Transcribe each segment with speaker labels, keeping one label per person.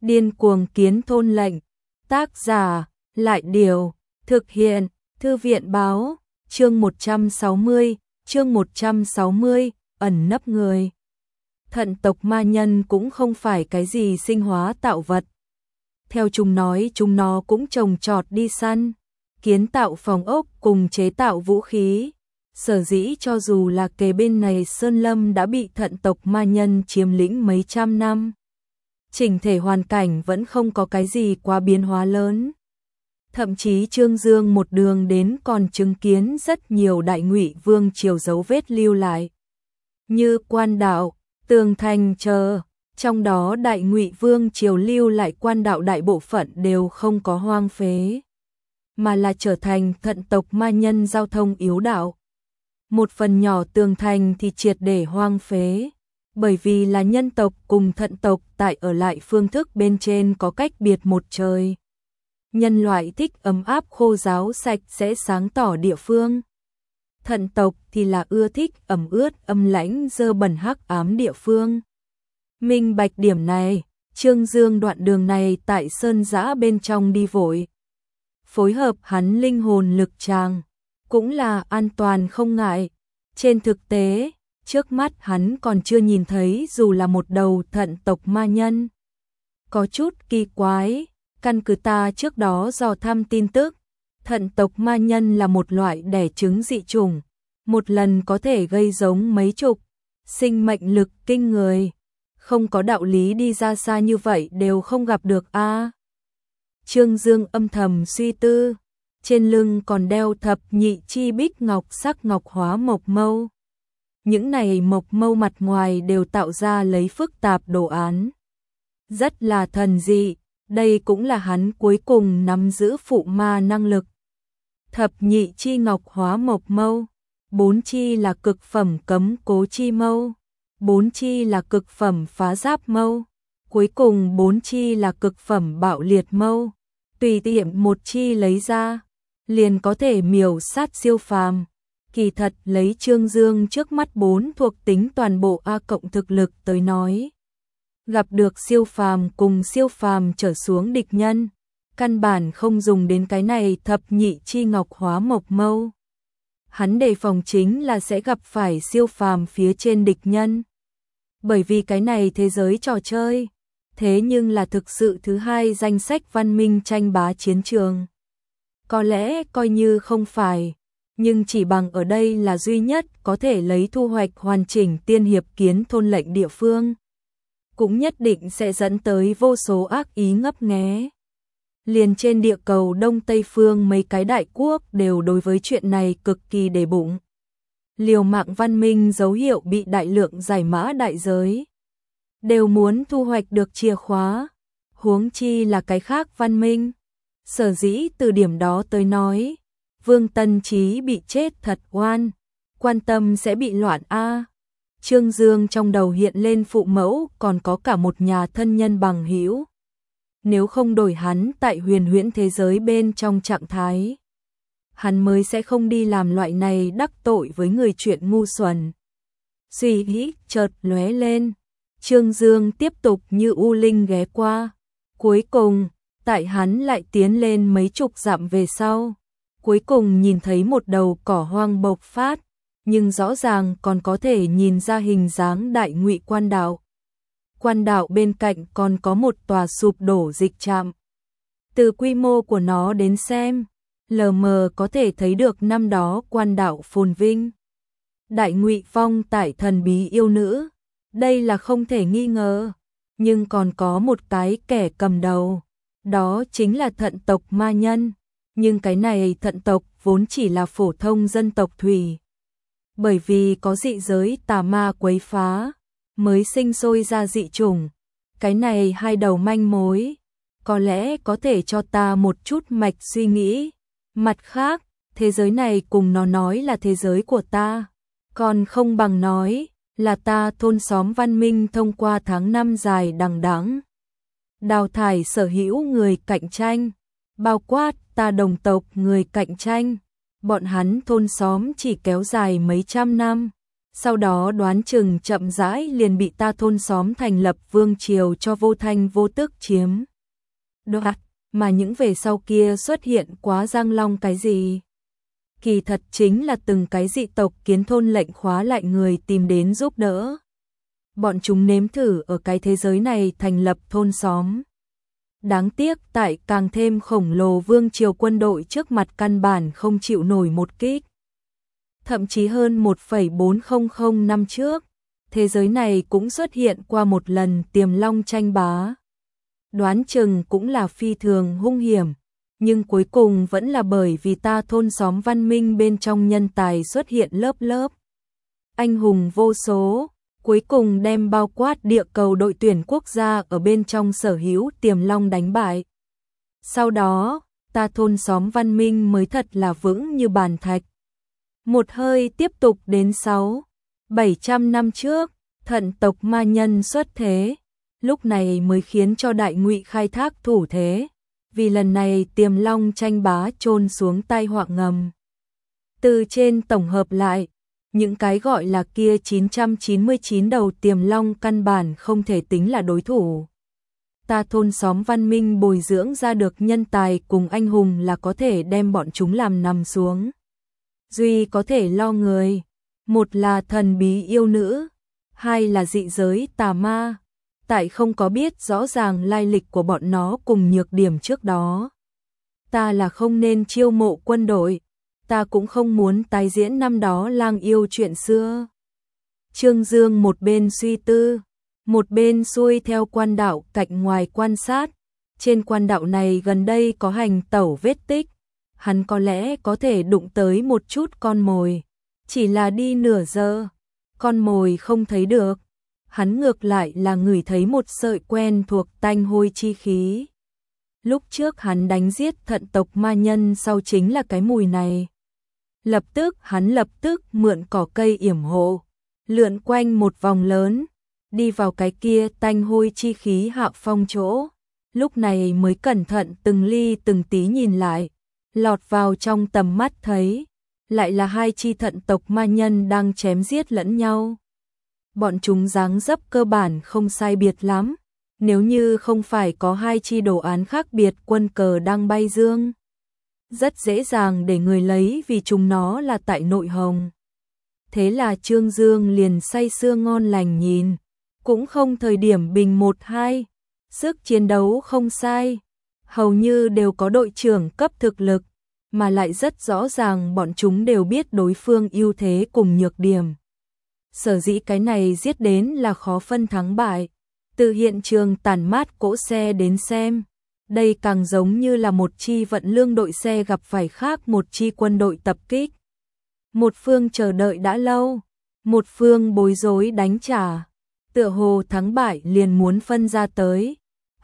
Speaker 1: Điên cuồng kiến thôn lệnh. Tác giả, Lại Điều. Thực hiện, Thư viện Báo. Chương 160, ẩn nấp người. Thận tộc ma nhân cũng không phải cái gì sinh hóa tạo vật. Theo chúng nói, chúng nó cũng trồng trọt đi săn, kiến tạo phòng ốc cùng chế tạo vũ khí. Sở dĩ cho dù là kề bên này sơn lâm đã bị thận tộc ma nhân chiếm lĩnh mấy trăm năm, chỉnh thể hoàn cảnh vẫn không có cái gì quá biến hóa lớn. Thậm chí Trương Dương một đường đến còn chứng kiến rất nhiều Đại Ngụy vương triều dấu vết lưu lại, như quan đạo, tường thành chờ. Trong đó Đại Ngụy vương triều lưu lại quan đạo đại bộ phận đều không có hoang phế, mà là trở thành thận tộc ma nhân giao thông yếu đạo. Một phần nhỏ tường thành thì triệt để hoang phế, bởi vì là nhân tộc cùng thận tộc tại ở lại phương thức bên trên có cách biệt một trời. Nhân loại thích ấm áp khô ráo sạch sẽ sáng tỏ địa phương. Thận tộc thì là ưa thích ẩm ướt âm lãnh dơ bẩn hắc ám địa phương. Minh bạch điểm này, Trương Dương đoạn đường này tại sơn dã bên trong đi vội. Phối hợp hắn linh hồn lực tràng, cũng là an toàn không ngại. Trên thực tế, trước mắt hắn còn chưa nhìn thấy dù là một đầu thận tộc ma nhân. Có chút kỳ quái, căn cứ ta trước đó dò thăm tin tức, thận tộc ma nhân là một loại đẻ trứng dị chủng, một lần có thể gây giống mấy chục, sinh mệnh lực kinh người. Không có đạo lý đi ra xa như vậy đều không gặp được a. Trương Dương âm thầm suy tư, trên lưng còn đeo thập nhị chi bích ngọc sắc ngọc hóa mộc mâu. Những này mộc mâu mặt ngoài đều tạo ra lấy phức tạp đồ án, rất là thần dị, đây cũng là hắn cuối cùng nắm giữ phụ ma năng lực. Thập nhị chi ngọc hóa mộc mâu, 4 chi là cực phẩm cấm cố chi mâu, 4 chi là cực phẩm phá giáp mâu, cuối cùng 4 chi là cực phẩm bạo liệt mâu. Tùy tiện một chi lấy ra, liền có thể miểu sát siêu phàm. Kỳ thật lấy Trương Dương trước mắt 4 thuộc tính toàn bộ A cộng thực lực tới nói, gặp được siêu phàm cùng siêu phàm trở xuống địch nhân, căn bản không dùng đến cái này thập nhị chi ngọc hóa mộc mâu. Hắn đề phòng chính là sẽ gặp phải siêu phàm phía trên địch nhân. Bởi vì cái này thế giới trò chơi, thế nhưng là thực sự thứ hai danh sách văn minh tranh bá chiến trường. Có lẽ coi như không phải, nhưng chỉ bằng ở đây là duy nhất có thể lấy thu hoạch hoàn chỉnh tiên hiệp kiến thôn lệnh địa phương, cũng nhất định sẽ dẫn tới vô số ác ý ngấp nghé. Liền trên địa cầu Đông Tây phương mấy cái đại quốc đều đối với chuyện này cực kỳ để bụng. Liều mạng văn minh dấu hiệu bị đại lượng giải mã đại giới, đều muốn thu hoạch được chìa khóa, huống chi là cái khác văn minh. Sở dĩ từ điểm đó tới nói, Vương Tân Trí bị chết thật oan, quan tâm sẽ bị loạn a. Trương Dương trong đầu hiện lên phụ mẫu còn có cả một nhà thân nhân bằng hữu. Nếu không đổi hắn tại huyền huyễn thế giới bên trong trạng thái, hắn mới sẽ không đi làm loại này đắc tội với người chuyện ngu xuẩn. Suy nghĩ chợt lóe lên, Trương Dương tiếp tục như u linh ghé qua. Cuối cùng, tại hắn lại tiến lên mấy chục dặm về sau, cuối cùng nhìn thấy một đầu cỏ hoang bộc phát, nhưng rõ ràng còn có thể nhìn ra hình dáng Đại Ngụy quan đạo. Quan đạo bên cạnh còn có một tòa sụp đổ dịch trạm. Từ quy mô của nó đến xem, lờ mờ có thể thấy được năm đó quan đạo phồn vinh. Đại Ngụy phong tải thần bí yêu nữ, đây là không thể nghi ngờ, nhưng còn có một cái kẻ cầm đầu, đó chính là thận tộc ma nhân, nhưng cái này thận tộc vốn chỉ là phổ thông dân tộc thủy. Bởi vì có dị giới tà ma quấy phá, mới sinh sôi ra dị chủng. Cái này hai đầu manh mối, có lẽ có thể cho ta một chút mạch suy nghĩ. Mặt khác, thế giới này cùng nó nói là thế giới của ta, còn không bằng nói là ta thôn xóm văn minh thông qua tháng năm dài đằng đẵng đào thải sở hữu người cạnh tranh, bao quát ta đồng tộc người cạnh tranh. Bọn hắn thôn xóm chỉ kéo dài mấy trăm năm, Sau đó đoán chừng chậm rãi liền bị ta thôn xóm thành lập vương triều cho vô thanh vô tức chiếm đoạt, mà những về sau kia xuất hiện quá Giang Long cái gì. Kỳ thật chính là từng cái dị tộc kiến thôn lệnh khóa lại người tìm đến giúp đỡ. Bọn chúng nếm thử ở cái thế giới này thành lập thôn xóm. Đáng tiếc tại càng thêm khổng lồ vương triều quân đội trước mặt căn bản không chịu nổi một kích. Thậm chí hơn 1,400 năm trước, thế giới này cũng xuất hiện qua một lần Tiềm Long tranh bá. Đoán chừng cũng là phi thường hung hiểm, nhưng cuối cùng vẫn là bởi vì ta thôn xóm văn minh bên trong nhân tài xuất hiện lớp lớp. Anh hùng vô số, cuối cùng đem bao quát địa cầu đội tuyển quốc gia ở bên trong sở hữu Tiềm Long đánh bại. Sau đó, ta thôn xóm văn minh mới thật là vững như bàn thạch. Một hơi tiếp tục đến 600-700 năm trước, thận tộc ma nhân xuất thế, lúc này mới khiến cho Đại Ngụy khai thác thủ thế, vì lần này Tiềm Long tranh bá chôn xuống tai họa ngầm. Từ trên tổng hợp lại, những cái gọi là kia 999 đầu Tiềm Long căn bản không thể tính là đối thủ. Ta thôn xóm văn minh bồi dưỡng ra được nhân tài cùng anh hùng là có thể đem bọn chúng làm nằm xuống. Duy có thể lo người, một là thần bí yêu nữ, hai là dị giới tà ma. Tại không có biết rõ ràng lai lịch của bọn nó cùng nhược điểm trước đó. Ta là không nên chiêu mộ quân đội, ta cũng không muốn tái diễn năm đó lang yêu chuyện xưa. Trương Dương một bên suy tư, một bên xuôi theo quan đạo cạnh ngoài quan sát. Trên quan đạo này gần đây có hành tẩu vết tích, hắn có lẽ có thể đụng tới một chút con mồi. Chỉ là đi nửa giờ, con mồi không thấy được. Hắn ngược lại là ngửi thấy một sợi quen thuộc tanh hôi chi khí. Lúc trước hắn đánh giết thận tộc ma nhân sau chính là cái mùi này. Hắn lập tức mượn cỏ cây yểm hộ, lượn quanh một vòng lớn, đi vào cái kia tanh hôi chi khí hạ phong chỗ. Lúc này mới cẩn thận từng ly từng tí nhìn lại, lọt vào trong tầm mắt thấy, lại là hai chi thận tộc ma nhân đang chém giết lẫn nhau. Bọn chúng dáng dấp cơ bản không sai biệt lắm, nếu như không phải có hai chi đồ án khác biệt quân cờ đang bay dương. Rất dễ dàng để người lấy vì chúng nó là tại nội hồng. Thế là Trương Dương liền say sưa ngon lành nhìn, cũng không thời điểm bình 1-2, sức chiến đấu không sai, hầu như đều có đội trưởng cấp thực lực, mà lại rất rõ ràng bọn chúng đều biết đối phương ưu thế cùng nhược điểm. Sở dĩ cái này giết đến là khó phân thắng bại. Từ hiện trường tản mát cỗ xe đến xem, đây càng giống như là một chi vận lương đội xe gặp phải khác một chi quân đội tập kích. Một phương chờ đợi đã lâu, một phương bối rối đánh trả, tựa hồ thắng bại liền muốn phân ra tới.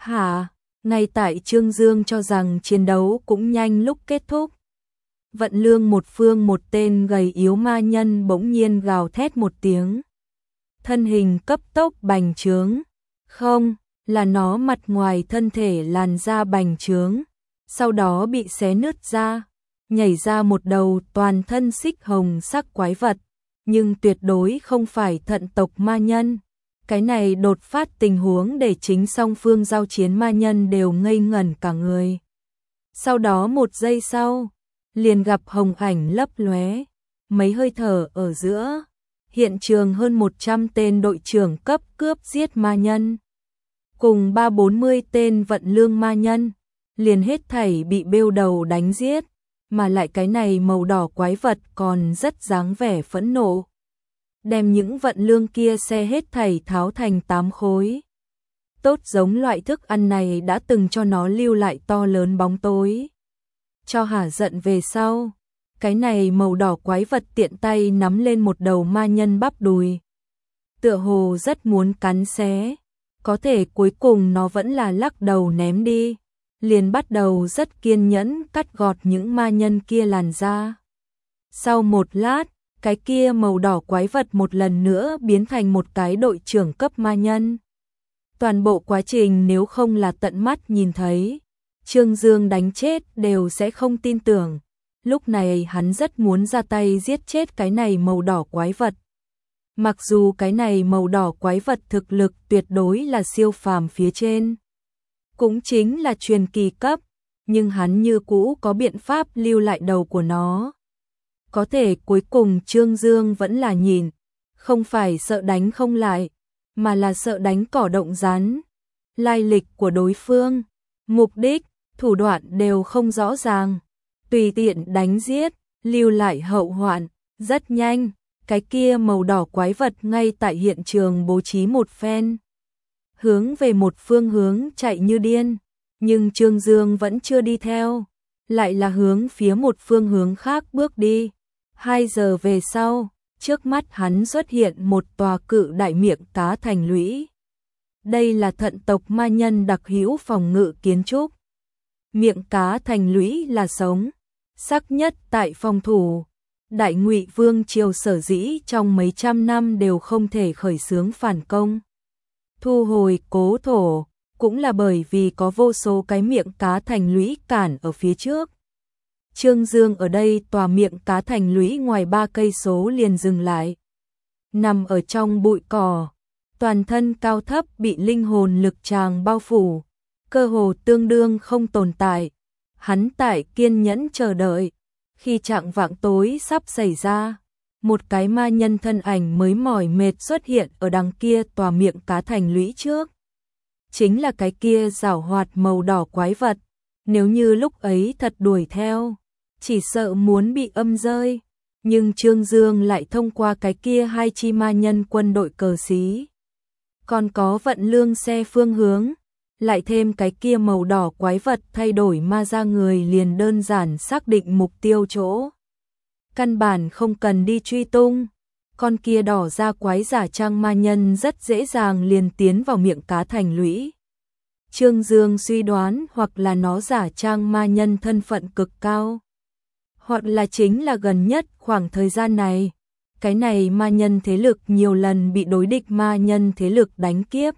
Speaker 1: Ngay tại Trương Dương cho rằng chiến đấu cũng nhanh lúc kết thúc. Vận lương một phương một tên gầy yếu ma nhân bỗng nhiên gào thét một tiếng. Thân hình cấp tốc bành trướng. Không, là nó mặt ngoài thân thể làn da bành trướng. Sau đó bị xé nứt ra. Nhảy ra một đầu toàn thân xích hồng sắc quái vật. Nhưng tuyệt đối không phải thận tộc ma nhân. Cái này đột phát tình huống để chính song phương giao chiến ma nhân đều ngây ngẩn cả người. Sau đó một giây sau, liền gặp hồng ảnh lấp lóe, mấy hơi thở ở giữa, hiện trường hơn 100 tên đội trưởng cấp cướp giết ma nhân, cùng 30-40 tên vận lương ma nhân, liền hết thảy bị bêu đầu đánh giết, mà lại cái này màu đỏ quái vật còn rất dáng vẻ phẫn nộ. Đem những vận lương kia xe hết thảy tháo thành 8 khối. Tốt giống loại thức ăn này đã từng cho nó lưu lại to lớn bóng tối. Cho hả giận về sau, cái này màu đỏ quái vật tiện tay nắm lên một đầu ma nhân bắp đùi. Tựa hồ rất muốn cắn xé, có thể cuối cùng nó vẫn là lắc đầu ném đi, liền bắt đầu rất kiên nhẫn cắt gọt những ma nhân kia làn da. Sau một lát, cái kia màu đỏ quái vật một lần nữa biến thành một cái đội trưởng cấp ma nhân. Toàn bộ quá trình nếu không là tận mắt nhìn thấy, Trương Dương đánh chết đều sẽ không tin tưởng. Lúc này hắn rất muốn ra tay giết chết cái này màu đỏ quái vật. Mặc dù cái này màu đỏ quái vật thực lực tuyệt đối là siêu phàm phía trên, cũng chính là truyền kỳ cấp, nhưng hắn như cũ có biện pháp lưu lại đầu của nó. Có thể cuối cùng Trương Dương vẫn là nhìn, không phải sợ đánh không lại, mà là sợ đánh cỏ động rắn. Lai lịch của đối phương, mục đích, thủ đoạn đều không rõ ràng, tùy tiện đánh giết, lưu lại hậu hoạn. Rất nhanh, cái kia màu đỏ quái vật ngay tại hiện trường bố trí một phen, hướng về một phương hướng chạy như điên, nhưng Trương Dương vẫn chưa đi theo, lại là hướng phía một phương hướng khác bước đi. 2 giờ về sau, trước mắt hắn xuất hiện một tòa cự đại miệng cá thành lũy. Đây là thận tộc ma nhân đặc hữu phòng ngự kiến trúc. Miệng cá thành lũy là sống, sắc nhất tại phòng thủ. Đại Ngụy Vương triều sở dĩ trong mấy trăm năm đều không thể khởi xướng phản công, thu hồi cố thổ, cũng là bởi vì có vô số cái miệng cá thành lũy cản ở phía trước. Trương Dương ở đây tòa miệng cá thành lũy ngoài 3 cây số liền dừng lại. Nằm ở trong bụi cỏ, toàn thân cao thấp bị linh hồn lực tràng bao phủ, cơ hồ tương đương không tồn tại. Hắn tại kiên nhẫn chờ đợi, khi trạng vạng tối sắp xảy ra, một cái ma nhân thân ảnh mới mỏi mệt xuất hiện ở đằng kia tòa miệng cá thành lũy trước. Chính là cái kia giảo hoạt màu đỏ quái vật, nếu như lúc ấy thật đuổi theo, chỉ sợ muốn bị âm rơi, nhưng Trương Dương lại thông qua cái kia 2 chi ma nhân quân đội cờ xí, còn có vận lương xe phương hướng, lại thêm cái kia màu đỏ quái vật thay đổi ma ra người liền đơn giản xác định mục tiêu chỗ. Căn bản không cần đi truy tung, con kia đỏ ra quái giả trang ma nhân rất dễ dàng liền tiến vào miệng cá thành lũy. Trương Dương suy đoán hoặc là nó giả trang ma nhân thân phận cực cao, hoặc là chính là gần nhất khoảng thời gian này, cái này ma nhân thế lực nhiều lần bị đối địch ma nhân thế lực đánh kiếp,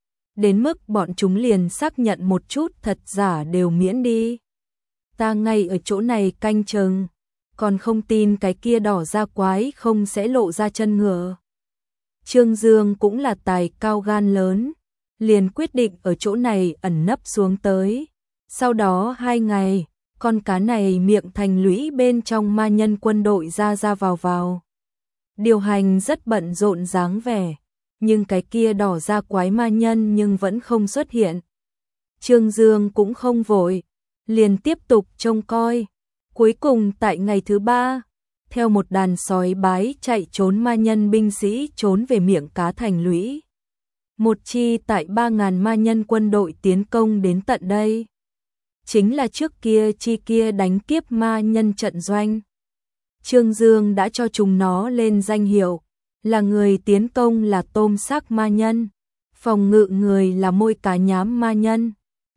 Speaker 1: đến mức bọn chúng liền xác nhận một chút thật giả đều miễn đi. Ta ngay ở chỗ này canh chừng, còn không tin cái kia đỏ ra quái không sẽ lộ ra chân ngựa. Trương Dương cũng là tài cao gan lớn, liền quyết định ở chỗ này ẩn nấp xuống tới. Sau đó 2 ngày, con cá này miệng thành lũy bên trong ma nhân quân đội ra ra vào. Điều hành rất bận rộn dáng vẻ, nhưng cái kia đỏ ra quái ma nhân nhưng vẫn không xuất hiện. Trương Dương cũng không vội, liền tiếp tục trông coi. Cuối cùng tại ngày thứ 3, theo một đàn sói bái chạy trốn ma nhân binh sĩ trốn về miệng cá thành lũy. Một chi tại 3.000 ma nhân quân đội tiến công đến tận đây. Chính là trước kia chi kia đánh kiếp ma nhân trận doanh. Trương Dương đã cho chúng nó lên danh hiệu, là người tiến công là tôm xác ma nhân, phòng ngự người là môi cá nhám ma nhân.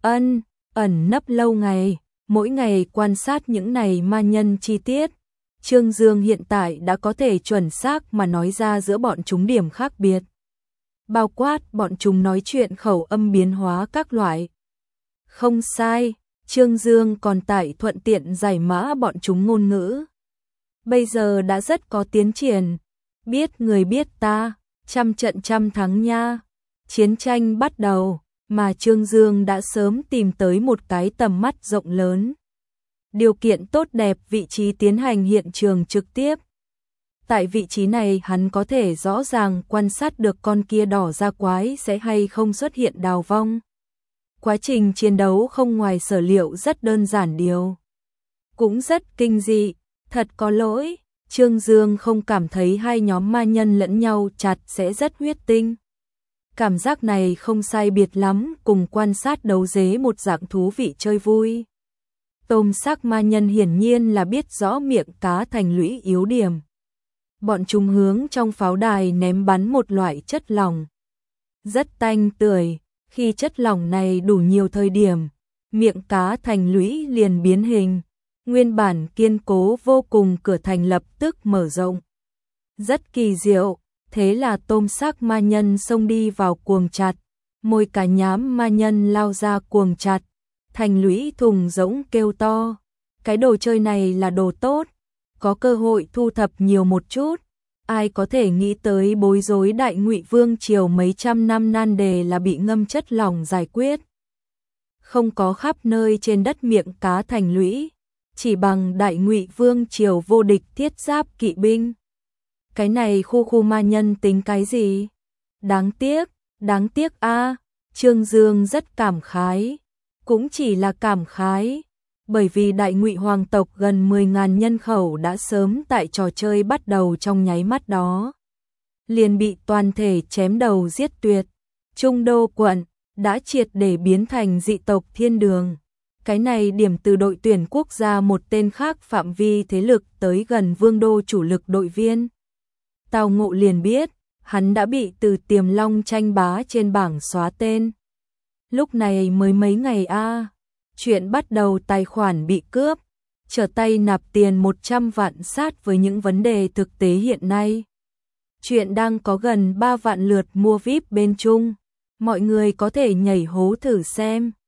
Speaker 1: Ẩn nấp lâu ngày, mỗi ngày quan sát những này ma nhân chi tiết, Trương Dương hiện tại đã có thể chuẩn xác mà nói ra giữa bọn chúng điểm khác biệt, bao quát bọn chúng nói chuyện khẩu âm biến hóa các loại. Không sai, Trương Dương còn tại thuận tiện giải mã bọn chúng ngôn ngữ. Bây giờ đã rất có tiến triển, biết người biết ta, trăm trận trăm thắng nha. Chiến tranh bắt đầu, mà Trương Dương đã sớm tìm tới một cái tầm mắt rộng lớn, điều kiện tốt đẹp vị trí tiến hành hiện trường trực tiếp. Tại vị trí này hắn có thể rõ ràng quan sát được con kia đỏ ra quái sẽ hay không xuất hiện đào vong. Quá trình chiến đấu không ngoài sở liệu rất đơn giản điều, cũng rất kinh dị. Thật có lỗi, Trương Dương không cảm thấy hai nhóm ma nhân lẫn nhau chặt sẽ rất huyết tinh. Cảm giác này không sai biệt lắm cùng quan sát đấu dế một dạng thú vị chơi vui. Tôm xác ma nhân hiển nhiên là biết rõ miệng cá thành lũy yếu điểm. Bọn chúng hướng trong pháo đài ném bắn một loại chất lỏng rất tanh tưởi, khi chất lỏng này đủ nhiều thời điểm, miệng cá thành lũy liền biến hình. Nguyên bản kiên cố vô cùng cửa thành lập tức mở rộng. Rất kỳ diệu, thế là tôm xác ma nhân xông đi vào cuồng chặt, môi cá nhám ma nhân lao ra cuồng chặt, thành lũy thùng rỗng kêu to. Cái đồ chơi này là đồ tốt, có cơ hội thu thập nhiều một chút, Ai có thể nghĩ tới bối rối Đại Ngụy Vương triều mấy trăm năm nan đề là bị ngâm chất lỏng giải quyết. Không có khắp nơi trên đất miệng cá thành lũy, chỉ bằng Đại Ngụy Vương triều vô địch thiết giáp kỵ binh. Cái này khu ma nhân tính cái gì? Đáng tiếc a. Trương Dương rất cảm khái, cũng chỉ là cảm khái, bởi vì Đại Ngụy hoàng tộc gần 10.000 nhân khẩu đã sớm tại trò chơi bắt đầu trong nháy mắt đó liền bị toàn thể chém đầu giết tuyệt. Trung Đô quận đã triệt để biến thành dị tộc thiên đường. Cái này điểm từ đội tuyển quốc gia một tên khác phạm vi thế lực tới gần vương đô chủ lực đội viên. Tào Ngộ liền biết, hắn đã bị từ Tiềm Long tranh bá trên bảng xóa tên. Lúc này mới mấy ngày a, chuyện bắt đầu tài khoản bị cướp, trở tay nạp tiền 100 vạn sát với những vấn đề thực tế hiện nay. Chuyện đang có gần 3 vạn lượt mua VIP bên Trung, mọi người có thể nhảy hố thử xem.